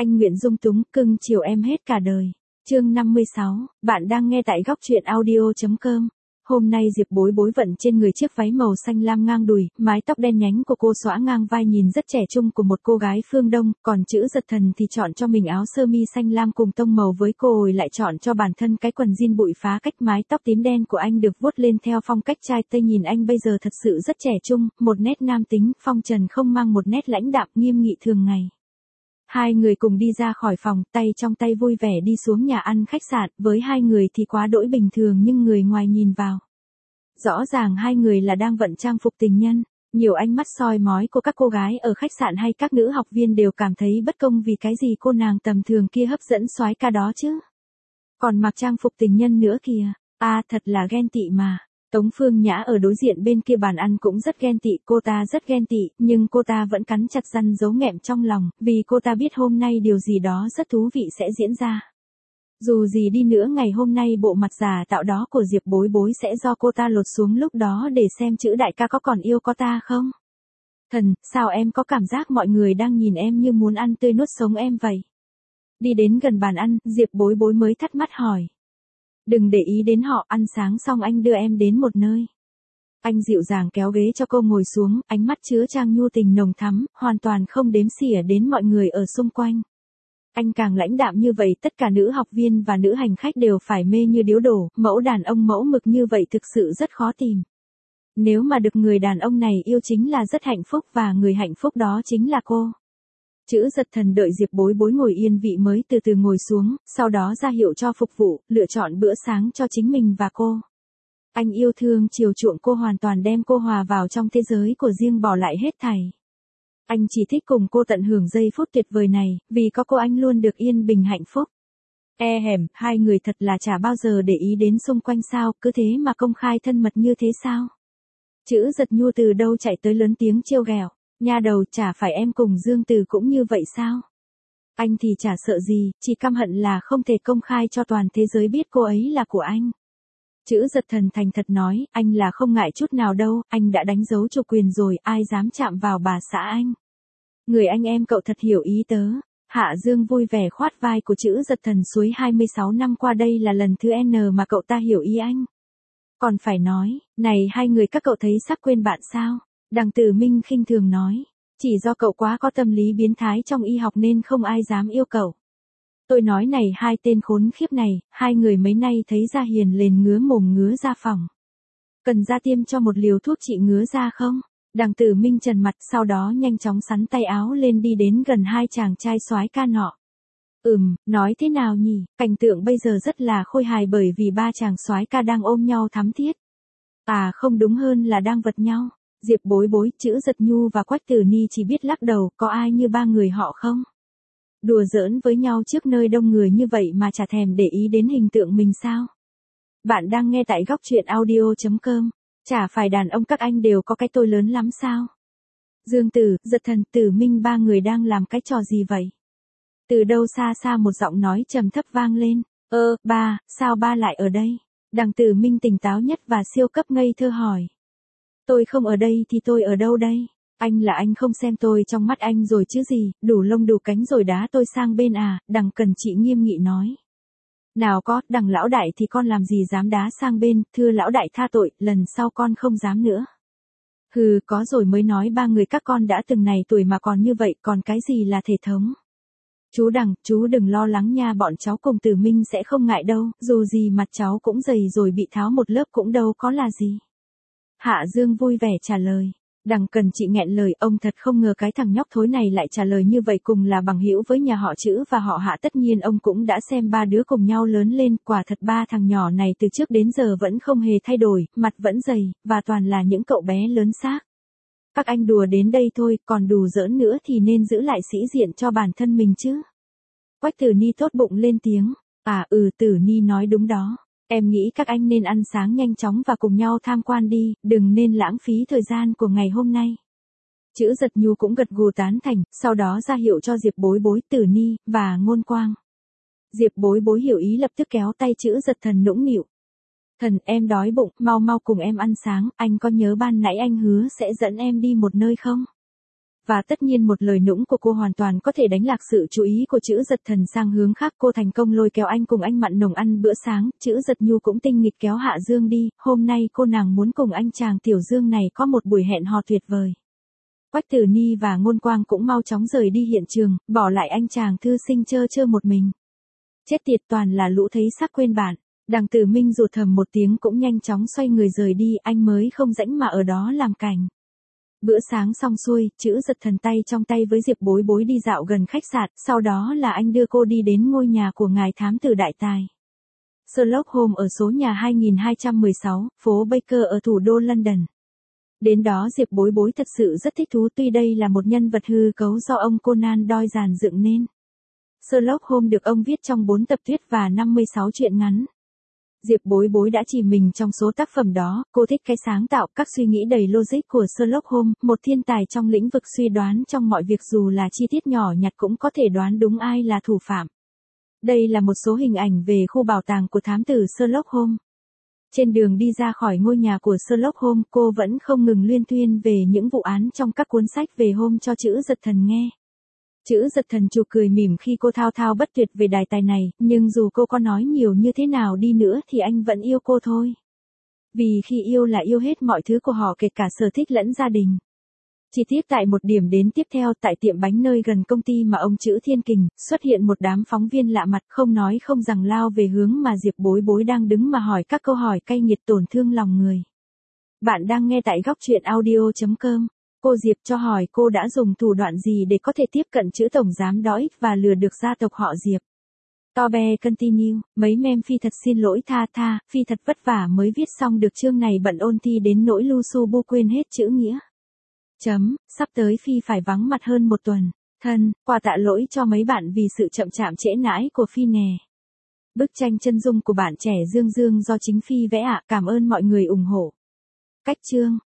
Anh nguyện dung túng cưng chiều em hết cả đời. Chương 56, bạn đang nghe tại góc truyện audio.com. Hôm nay Diệp Bối Bối vận trên người chiếc váy màu xanh lam ngang đùi, mái tóc đen nhánh của cô xõa ngang vai nhìn rất trẻ trung của một cô gái phương Đông, còn Chữ Giật Thần thì chọn cho mình áo sơ mi xanh lam cùng tông màu với cô hồi lại chọn cho bản thân cái quần jean bụi phá cách. Mái tóc tím đen của anh được vuốt lên theo phong cách trai Tây, nhìn anh bây giờ thật sự rất trẻ trung, một nét nam tính, phong trần không mang một nét lãnh đạm nghiêm nghị thường ngày. Hai người cùng đi ra khỏi phòng, tay trong tay vui vẻ đi xuống nhà ăn khách sạn, với hai người thì quá đỗi bình thường nhưng người ngoài nhìn vào. Rõ ràng hai người là đang vận trang phục tình nhân, nhiều ánh mắt soi mói của các cô gái ở khách sạn hay các nữ học viên đều cảm thấy bất công vì cái gì cô nàng tầm thường kia hấp dẫn soái ca đó chứ. Còn mặc trang phục tình nhân nữa kìa, thật là ghen tị mà. Tống Phương Nhã ở đối diện bên kia bàn ăn cũng rất ghen tị, cô ta rất ghen tị, nhưng cô ta vẫn cắn chặt răng giấu nghẹn trong lòng, vì cô ta biết hôm nay điều gì đó rất thú vị sẽ diễn ra. Dù gì đi nữa ngày hôm nay bộ mặt giả tạo đó của Diệp Bối Bối sẽ do cô ta lột xuống lúc đó để xem Chữ đại ca có còn yêu cô ta không. Thần, sao em có cảm giác mọi người đang nhìn em như muốn ăn tươi nuốt sống em vậy? Đi đến gần bàn ăn, Diệp Bối Bối mới thắc mắc hỏi. Đừng để ý đến họ, ăn sáng xong anh đưa em đến một nơi. Anh dịu dàng kéo ghế cho cô ngồi xuống, ánh mắt chứa chan nhu tình nồng thắm, hoàn toàn không đếm xỉa đến mọi người ở xung quanh. Anh càng lãnh đạm như vậy tất cả nữ học viên và nữ hành khách đều phải mê như điếu đổ, mẫu đàn ông mẫu mực như vậy thực sự rất khó tìm. Nếu mà được người đàn ông này yêu chính là rất hạnh phúc và người hạnh phúc đó chính là cô. Chữ Giật Thần đợi Diệp Bối Bối ngồi yên vị mới từ từ ngồi xuống, sau đó ra hiệu cho phục vụ, lựa chọn bữa sáng cho chính mình và cô. Anh yêu thương chiều chuộng cô, hoàn toàn đem cô hòa vào trong thế giới của riêng, bỏ lại hết thảy. Anh chỉ thích cùng cô tận hưởng giây phút tuyệt vời này, vì có cô anh luôn được yên bình hạnh phúc. Hai người thật là chả bao giờ để ý đến xung quanh sao, cứ thế mà công khai thân mật như thế sao? Chữ Giật Nhu từ đâu chạy tới lớn tiếng trêu ghẹo. Nha đầu, chả phải em cùng Dương Từ cũng như vậy sao? Anh thì chả sợ gì, chỉ căm hận là không thể công khai cho toàn thế giới biết cô ấy là của anh. Chữ Giật Thần thành thật nói, anh là không ngại chút nào đâu, anh đã đánh dấu chủ quyền rồi, ai dám chạm vào bà xã anh. Người anh em cậu thật hiểu ý tớ. Hạ Dương vui vẻ khoát vai của Chữ Giật Thần, suối 26 năm qua đây là lần thứ N mà cậu ta hiểu ý anh. Còn phải nói, này hai người các cậu thấy sắp quên bạn sao? Đằng Tử Minh khinh thường nói, chỉ do cậu quá có tâm lý biến thái trong y học nên không ai dám yêu cậu. Tôi nói này hai tên khốn khiếp này, hai người mấy nay thấy da hiền lên ngứa mồm ngứa da phòng. Cần ra tiêm cho một liều thuốc trị ngứa da không? Đằng Tử Minh trần mặt, sau đó nhanh chóng xắn tay áo lên đi đến gần hai chàng trai soái ca nọ. Nói thế nào nhỉ, cảnh tượng bây giờ rất là khôi hài bởi vì ba chàng soái ca đang ôm nhau thắm thiết. Không đúng hơn là đang vật nhau. Diệp Bối Bối, Chữ Giật Nhu và Quách Tử Ni chỉ biết lắc đầu, có ai như ba người họ không? Đùa giỡn với nhau trước nơi đông người như vậy mà chả thèm để ý đến hình tượng mình sao? Bạn đang nghe tại góc truyện audio.com. Chả phải đàn ông các anh đều có cái tôi lớn lắm sao? Dương Tử, Giật Thần, Tử Minh, ba người đang làm cái trò gì vậy? Từ đâu xa xa một giọng nói trầm thấp vang lên. Ba, sao ba lại ở đây? Đằng Tử Minh tỉnh táo nhất và siêu cấp ngây thơ hỏi. Tôi không ở đây thì tôi ở đâu đây? Anh là anh không xem tôi trong mắt anh rồi chứ gì, đủ lông đủ cánh rồi đá tôi sang bên à? Đằng Cần Chị nghiêm nghị nói. Nào có, đằng lão đại thì con làm gì dám đá sang bên, thưa lão đại tha tội, lần sau con không dám nữa. Hừ, có rồi mới nói ba người các con đã từng này tuổi mà còn như vậy, còn cái gì là thể thống. Chú Đằng, chú đừng lo lắng nha, bọn cháu cùng Tử Minh sẽ không ngại đâu, dù gì mặt cháu cũng dày rồi, bị tháo một lớp cũng đâu có là gì. Hạ Dương vui vẻ trả lời. Đằng Cần Chị nghẹn lời, ông thật không ngờ cái thằng nhóc thối này lại trả lời như vậy, cùng là bằng hữu với nhà họ Chữ và họ Hạ, tất nhiên ông cũng đã xem ba đứa cùng nhau lớn lên, quả thật ba thằng nhỏ này từ trước đến giờ vẫn không hề thay đổi, mặt vẫn dày, và toàn là những cậu bé lớn xác. Các anh đùa đến đây thôi, còn đùa giỡn nữa thì nên giữ lại sĩ diện cho bản thân mình chứ. Quách Tử Ni tốt bụng lên tiếng. Tử Ni nói đúng đó. Em nghĩ các anh nên ăn sáng nhanh chóng và cùng nhau tham quan đi, đừng nên lãng phí thời gian của ngày hôm nay. Chữ Giật Nhu cũng gật gù tán thành, sau đó ra hiệu cho Diệp Bối Bối, Tử Ni, và Ngôn Quang. Diệp Bối Bối hiểu ý lập tức kéo tay Chữ Giật Thần nũng nịu. Thần, em đói bụng, mau cùng em ăn sáng, anh có nhớ ban nãy anh hứa sẽ dẫn em đi một nơi không? Và tất nhiên một lời nũng của cô hoàn toàn có thể đánh lạc sự chú ý của Chữ Giật Thần sang hướng khác. Cô thành công lôi kéo anh cùng anh Mặn Nồng ăn bữa sáng, Chữ Giật Nhu cũng tinh nghịch kéo Hạ Dương đi, hôm nay cô nàng muốn cùng anh chàng Tiểu Dương này có một buổi hẹn hò tuyệt vời. Quách Tử Ni và Ngôn Quang cũng mau chóng rời đi hiện trường, bỏ lại anh chàng thư sinh trơ trơ một mình. Chết tiệt, toàn là lũ thấy xác quên bạn. Đằng Tử Minh rụt thầm một tiếng cũng nhanh chóng xoay người rời đi, anh mới không rãnh mà ở đó làm cảnh. Bữa sáng xong xuôi, Chữ Giật Thần tay trong tay với Diệp Bối Bối đi dạo gần khách sạn, sau đó là anh đưa cô đi đến ngôi nhà của ngài thám tử đại tài. Sherlock Holmes ở số nhà 2216, phố Baker ở thủ đô London. Đến đó Diệp Bối Bối thật sự rất thích thú, tuy đây là một nhân vật hư cấu do ông Conan Doyle dàn dựng nên. Sherlock Holmes được ông viết trong 4 tập thuyết và 56 truyện ngắn. Diệp Bối Bối đã chỉ mình trong số tác phẩm đó, cô thích cái sáng tạo, các suy nghĩ đầy logic của Sherlock Holmes, một thiên tài trong lĩnh vực suy đoán trong mọi việc, dù là chi tiết nhỏ nhặt cũng có thể đoán đúng ai là thủ phạm. Đây là một số hình ảnh về khu bảo tàng của thám tử Sherlock Holmes. Trên đường đi ra khỏi ngôi nhà của Sherlock Holmes, cô vẫn không ngừng luyên thuyên về những vụ án trong các cuốn sách về Holmes cho Chữ Giật Thần nghe. Chữ Giật Thần chụp cười mỉm khi cô thao thao bất tuyệt về đề tài này, nhưng dù cô có nói nhiều như thế nào đi nữa thì anh vẫn yêu cô thôi. Vì khi yêu là yêu hết mọi thứ của họ, kể cả sở thích lẫn gia đình. Chi tiết tại một điểm đến tiếp theo, tại tiệm bánh nơi gần công ty mà ông Chữ Thiên Kình, xuất hiện một đám phóng viên lạ mặt, không nói không rằng lao về hướng mà Diệp Bối Bối đang đứng mà hỏi các câu hỏi cay nghiệt tổn thương lòng người. Bạn đang nghe tại góc truyện audio.com. Cô Diệp cho hỏi cô đã dùng thủ đoạn gì để có thể tiếp cận Chữ tổng giám đốc và lừa được gia tộc họ Diệp. Tobe continue, mấy mem Phi thật xin lỗi, tha, Phi thật vất vả mới viết xong được chương này, bận ôn thi đến nỗi lu su bu quên hết chữ nghĩa. Sắp tới Phi phải vắng mặt hơn một tuần. Thân, quà tạ lỗi cho mấy bạn vì sự chậm chạp trễ nãi của Phi nè. Bức tranh chân dung của bạn trẻ Dương Dương do chính Phi vẽ ạ, cảm ơn mọi người ủng hộ. Cách chương.